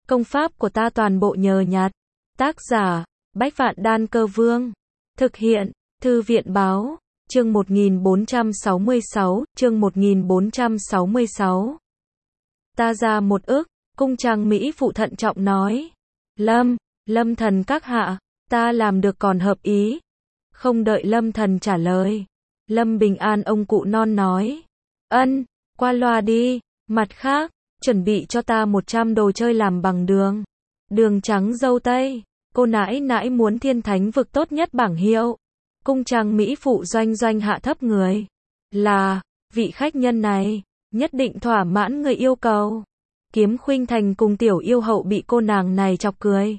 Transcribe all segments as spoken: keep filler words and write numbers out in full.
Công pháp của ta toàn bộ nhờ nhặt. Tác giả, Bách Vạn Đan Cơ Vương. Thực hiện, Thư viện Báo. Chương một nghìn bốn trăm sáu mươi sáu, chương một nghìn bốn trăm sáu mươi sáu. Ta ra một ức, cung trang Mỹ phụ thận trọng nói. Lâm, Lâm thần các hạ, ta làm được còn hợp ý. Không đợi Lâm thần trả lời. Lâm Bình An ông cụ non nói. Ân, qua loa đi, mặt khác, chuẩn bị cho ta một trăm đồ chơi làm bằng đường. Đường trắng dâu tây, cô nãi nãi muốn thiên thánh vực tốt nhất bảng hiệu. Cung trang Mỹ phụ doanh doanh hạ thấp người. Là, vị khách nhân này, nhất định thỏa mãn người yêu cầu. Kiếm Khuynh Thành cùng tiểu yêu hậu bị cô nàng này chọc cười.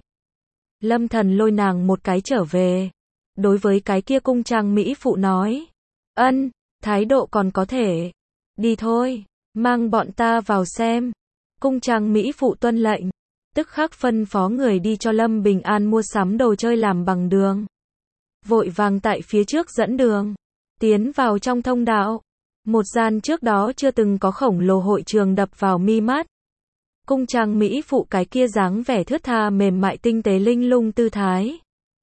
Lâm thần lôi nàng một cái trở về. Đối với cái kia cung trang Mỹ phụ nói. Ân, thái độ còn có thể. Đi thôi, mang bọn ta vào xem. Cung trang Mỹ phụ tuân lệnh. Tức khắc phân phó người đi cho Lâm Bình An mua sắm đồ chơi làm bằng đường. Vội vàng tại phía trước dẫn đường. Tiến vào trong thông đạo. Một gian trước đó chưa từng có khổng lồ hội trường đập vào mi mắt. Cung trang Mỹ phụ cái kia dáng vẻ thướt tha mềm mại tinh tế linh lung tư thái.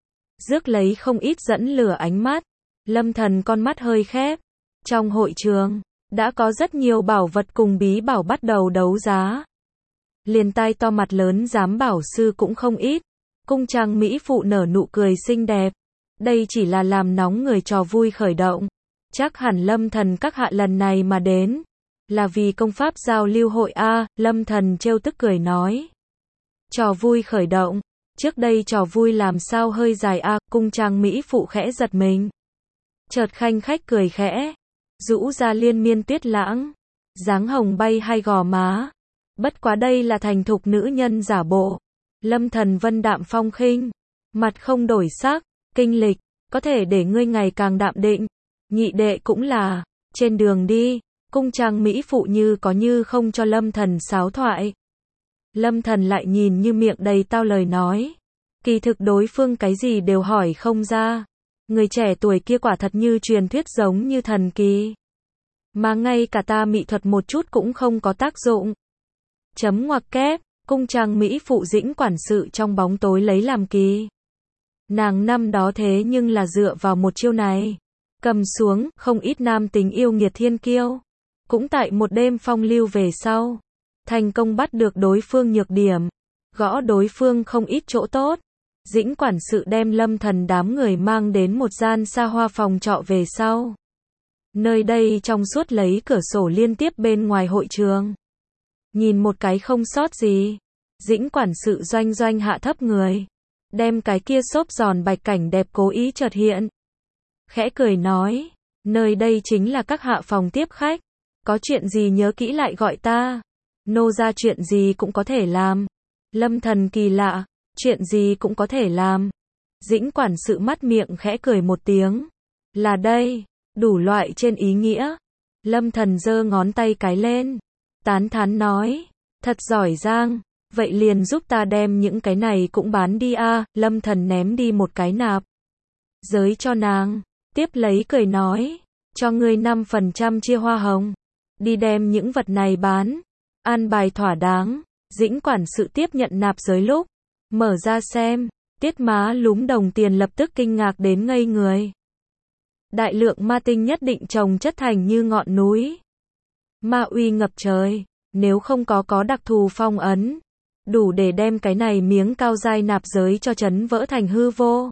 Rước lấy không ít dẫn lửa ánh mắt. Lâm thần con mắt hơi khép. Trong hội trường, đã có rất nhiều bảo vật cùng bí bảo bắt đầu đấu giá. Liền tai to mặt lớn giám bảo sư cũng không ít. Cung trang Mỹ phụ nở nụ cười xinh đẹp. Đây chỉ là làm nóng người trò vui khởi động. Chắc hẳn Lâm thần các hạ lần này mà đến. Là vì công pháp giao lưu hội A, Lâm thần trêu tức cười nói. Trò vui khởi động. Trước đây trò vui làm sao hơi dài A, cung trang Mỹ phụ khẽ giật mình. Chợt khanh khách cười khẽ. Rũ ra liên miên tuyết lãng. Dáng hồng bay hai gò má. Bất quá đây là thành thục nữ nhân giả bộ. Lâm thần vân đạm phong khinh. Mặt không đổi sắc. Kinh lịch, có thể để ngươi ngày càng đạm định. Nhị đệ cũng là. Trên đường đi. Cung trang Mỹ phụ như có như không cho Lâm thần sáo thoại. Lâm thần lại nhìn như miệng đầy tao lời nói. Kỳ thực đối phương cái gì đều hỏi không ra. Người trẻ tuổi kia quả thật như truyền thuyết giống như thần kỳ. Mà ngay cả ta mỹ thuật một chút cũng không có tác dụng. Chấm ngoặc kép, cung trang Mỹ phụ dĩnh quản sự trong bóng tối lấy làm kỳ. Nàng năm đó thế nhưng là dựa vào một chiêu này. Cầm xuống, không ít nam tính yêu nghiệt thiên kiêu. Cũng tại một đêm phong lưu về sau. Thành công bắt được đối phương nhược điểm. Gõ đối phương không ít chỗ tốt. Dĩnh quản sự đem Lâm thần đám người mang đến một gian xa hoa phòng trọ về sau. Nơi đây trong suốt lấy cửa sổ liên tiếp bên ngoài hội trường. Nhìn một cái không sót gì. Dĩnh quản sự doanh doanh hạ thấp người. Đem cái kia xốp giòn bạch cảnh đẹp cố ý chợt hiện. Khẽ cười nói. Nơi đây chính là các hạ phòng tiếp khách. Có chuyện gì nhớ kỹ lại gọi ta. Nô ra chuyện gì cũng có thể làm. Lâm thần kỳ lạ. Chuyện gì cũng có thể làm. Dĩnh quản sự mắt miệng khẽ cười một tiếng. Là đây. Đủ loại trên ý nghĩa. Lâm thần giơ ngón tay cái lên. Tán thán nói. Thật giỏi giang. Vậy liền giúp ta đem những cái này cũng bán đi a. Lâm thần ném đi một cái nạp giới cho nàng. Tiếp lấy cười nói. Cho ngươi năm phần trăm chia hoa hồng. Đi đem những vật này bán. An bài thỏa đáng. Dĩnh quản sự tiếp nhận nạp giới lúc. Mở ra xem. Tiết má lúm đồng tiền lập tức kinh ngạc đến ngây người. Đại lượng ma tinh nhất định trồng chất thành như ngọn núi. Ma uy ngập trời. Nếu không có có đặc thù phong ấn. Đủ để đem cái này miếng cao giai nạp giới cho chấn vỡ thành hư vô.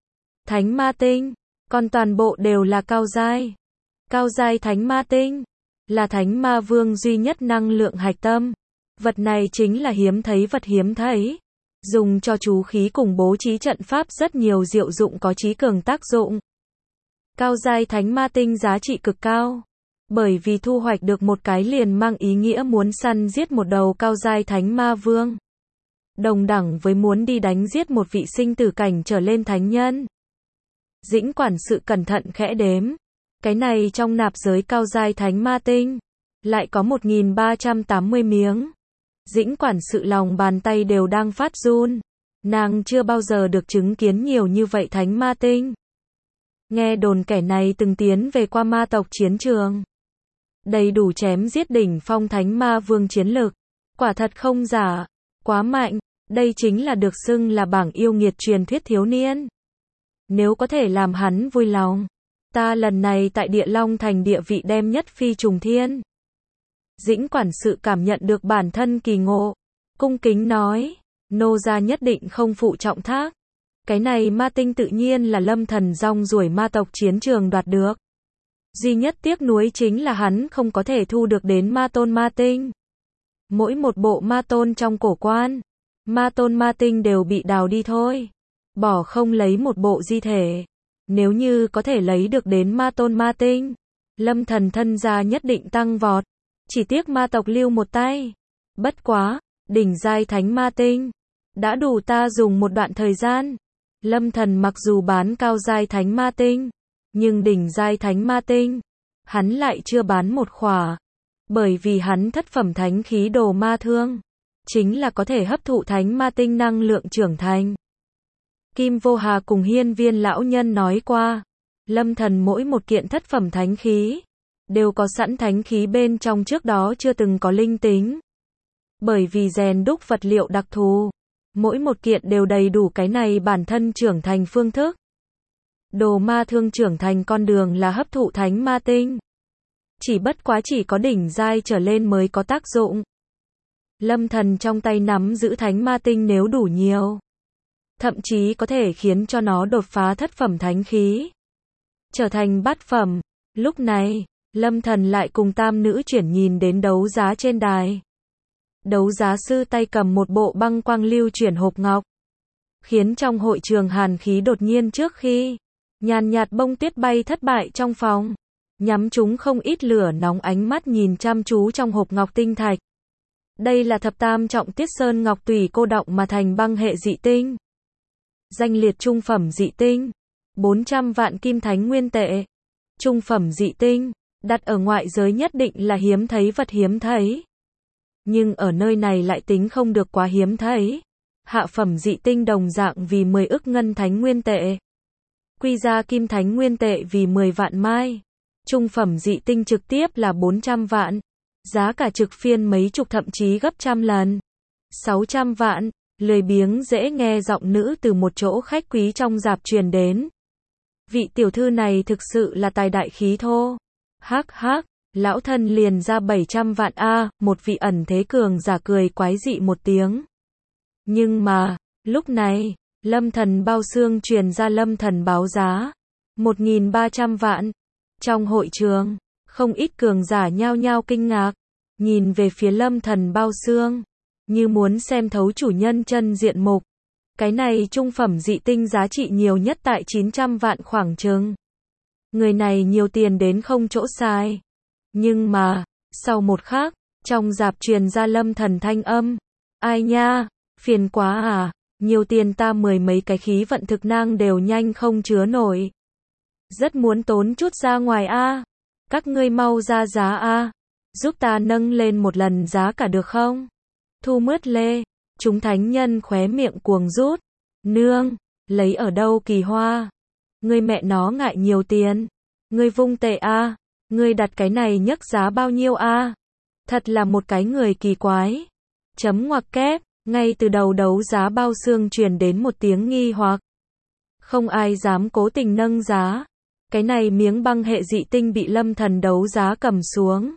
Thánh ma tinh. Còn toàn bộ đều là cao giai. Cao giai thánh ma tinh. Là thánh ma vương duy nhất năng lượng hạch tâm. Vật này chính là hiếm thấy vật hiếm thấy. Dùng cho chú khí cùng bố trí trận pháp rất nhiều diệu dụng có trí cường tác dụng. Cao giai thánh ma tinh giá trị cực cao. Bởi vì thu hoạch được một cái liền mang ý nghĩa muốn săn giết một đầu cao giai thánh ma vương. Đồng đẳng với muốn đi đánh giết một vị sinh tử cảnh trở lên thánh nhân. Dĩnh quản sự cẩn thận khẽ đếm. Cái này trong nạp giới cao giai thánh ma tinh. Lại có một nghìn ba trăm tám mươi miếng. Dĩnh quản sự lòng bàn tay đều đang phát run. Nàng chưa bao giờ được chứng kiến nhiều như vậy thánh ma tinh. Nghe đồn kẻ này từng tiến về qua ma tộc chiến trường. Đầy đủ chém giết đỉnh phong thánh ma vương chiến lực. Quả thật không giả. Quá mạnh, đây chính là được xưng là bảng yêu nghiệt truyền thuyết thiếu niên. Nếu có thể làm hắn vui lòng, ta lần này tại Địa Long Thành địa vị đem nhất phi trùng thiên. Dĩnh quản sự cảm nhận được bản thân kỳ ngộ, cung kính nói, nô gia nhất định không phụ trọng thác. Cái này ma tinh tự nhiên là Lâm Thần rong ruổi ma tộc chiến trường đoạt được. Duy nhất tiếc nuối chính là hắn không có thể thu được đến ma tôn ma tinh. Mỗi một bộ ma tôn trong cổ quan, ma tôn ma tinh đều bị đào đi thôi. Bỏ không lấy một bộ di thể. Nếu như có thể lấy được đến ma tôn ma tinh, Lâm Thần thân gia nhất định tăng vọt. Chỉ tiếc ma tộc lưu một tay. Bất quá, đỉnh giai thánh ma tinh đã đủ ta dùng một đoạn thời gian. Lâm Thần mặc dù bán cao giai thánh ma tinh, nhưng đỉnh giai thánh ma tinh, hắn lại chưa bán một khỏa. Bởi vì hắn thất phẩm thánh khí đồ ma thương, chính là có thể hấp thụ thánh ma tinh năng lượng trưởng thành. Kim Vô Hà cùng Hiên Viên lão nhân nói qua, Lâm Thần mỗi một kiện thất phẩm thánh khí, đều có sẵn thánh khí bên trong trước đó chưa từng có linh tính. Bởi vì rèn đúc vật liệu đặc thù, mỗi một kiện đều đầy đủ cái này bản thân trưởng thành phương thức. Đồ ma thương trưởng thành con đường là hấp thụ thánh ma tinh. Chỉ bất quá chỉ có đỉnh giai trở lên mới có tác dụng. Lâm Thần trong tay nắm giữ thánh ma tinh nếu đủ nhiều, thậm chí có thể khiến cho nó đột phá thất phẩm thánh khí, trở thành bát phẩm. Lúc này, Lâm Thần lại cùng tam nữ chuyển nhìn đến đấu giá trên đài. Đấu giá sư tay cầm một bộ băng quang lưu chuyển hộp ngọc, khiến trong hội trường hàn khí đột nhiên trước khi nhàn nhạt bông tuyết bay thất bại trong phòng, nhắm chúng không ít lửa nóng ánh mắt nhìn chăm chú trong hộp ngọc tinh thạch. Đây là thập tam trọng tiết sơn ngọc tùy cô động mà thành băng hệ dị tinh. Danh liệt trung phẩm dị tinh, bốn trăm vạn kim thánh nguyên tệ. Trung phẩm dị tinh, đặt ở ngoại giới nhất định là hiếm thấy vật hiếm thấy. Nhưng ở nơi này lại tính không được quá hiếm thấy. Hạ phẩm dị tinh đồng dạng vì mười ức ngân thánh nguyên tệ. Quy ra kim thánh nguyên tệ vì mười vạn mai. Trung phẩm dị tinh trực tiếp là bốn trăm vạn. Giá cả trực phiên mấy chục thậm chí gấp trăm lần. sáu trăm vạn, lười biếng dễ nghe giọng nữ từ một chỗ khách quý trong dạp truyền đến. Vị tiểu thư này thực sự là tài đại khí thô. Hắc hắc, lão thân liền ra bảy trăm vạn a, một vị ẩn thế cường giả cười quái dị một tiếng. Nhưng mà, lúc này, Lâm Thần bao xương truyền ra Lâm Thần báo giá. một nghìn ba trăm vạn. Trong hội trường, không ít cường giả nhao nhao kinh ngạc, nhìn về phía Lâm Thần bao xương, như muốn xem thấu chủ nhân chân diện mục. Cái này trung phẩm dị tinh giá trị nhiều nhất tại chín trăm vạn khoảng chừng. Người này nhiều tiền đến không chỗ sai. Nhưng mà, sau một khắc, trong dạp truyền ra Lâm Thần thanh âm. Ai nha, phiền quá à, nhiều tiền ta mười mấy cái khí vận thực năng đều nhanh không chứa nổi. Rất muốn tốn chút ra ngoài a. Các ngươi mau ra giá a, giúp ta nâng lên một lần giá cả được không? Thu mướt lê, chúng thánh nhân khóe miệng cuồng rút. Nương, lấy ở đâu kỳ hoa? Ngươi mẹ nó ngại nhiều tiền. Ngươi vung tệ a, ngươi đặt cái này nhấc giá bao nhiêu a? Thật là một cái người kỳ quái. Chấm ngoặc kép, ngay từ đầu đấu giá bao xương truyền đến một tiếng nghi hoặc. Không ai dám cố tình nâng giá. Cái này miếng băng hệ dị tinh bị Lâm Thần đấu giá cầm xuống.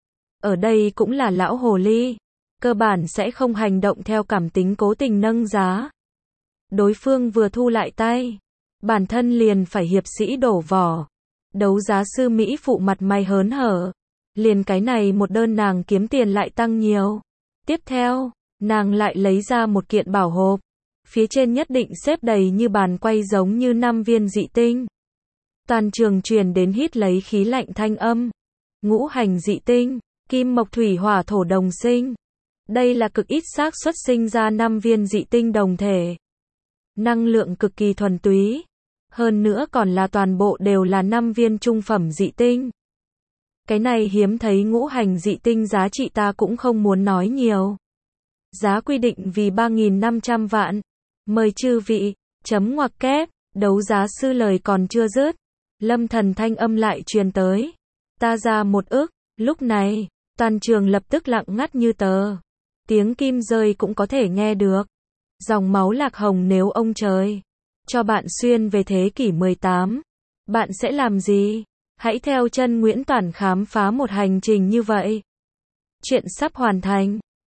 Ở đây cũng là lão hồ ly, cơ bản sẽ không hành động theo cảm tính cố tình nâng giá. Đối phương vừa thu lại tay, bản thân liền phải hiệp sĩ đổ vỏ. Đấu giá sư Mỹ phụ mặt mày hớn hở, liền cái này một đơn nàng kiếm tiền lại tăng nhiều. Tiếp theo, nàng lại lấy ra một kiện bảo hộp, phía trên nhất định xếp đầy như bàn quay giống như năm viên dị tinh. Toàn trường truyền đến hít lấy khí lạnh thanh âm. Ngũ hành dị tinh, kim mộc thủy hỏa thổ đồng sinh. Đây là cực ít xác suất sinh ra năm viên dị tinh đồng thể. Năng lượng cực kỳ thuần túy. Hơn nữa còn là toàn bộ đều là năm viên trung phẩm dị tinh. Cái này hiếm thấy ngũ hành dị tinh giá trị ta cũng không muốn nói nhiều. Giá quy định vì ba nghìn năm trăm vạn. Mời chư vị, chấm ngoặc kép, đấu giá sư lời còn chưa dứt. Lâm Thần thanh âm lại truyền tới. Ta ra một ức, lúc này, toàn trường lập tức lặng ngắt như tờ. Tiếng kim rơi cũng có thể nghe được. Dòng máu lạc hồng nếu ông trời cho bạn xuyên về thế kỷ mười tám, bạn sẽ làm gì? Hãy theo chân Nguyễn Toản khám phá một hành trình như vậy. Chuyện sắp hoàn thành.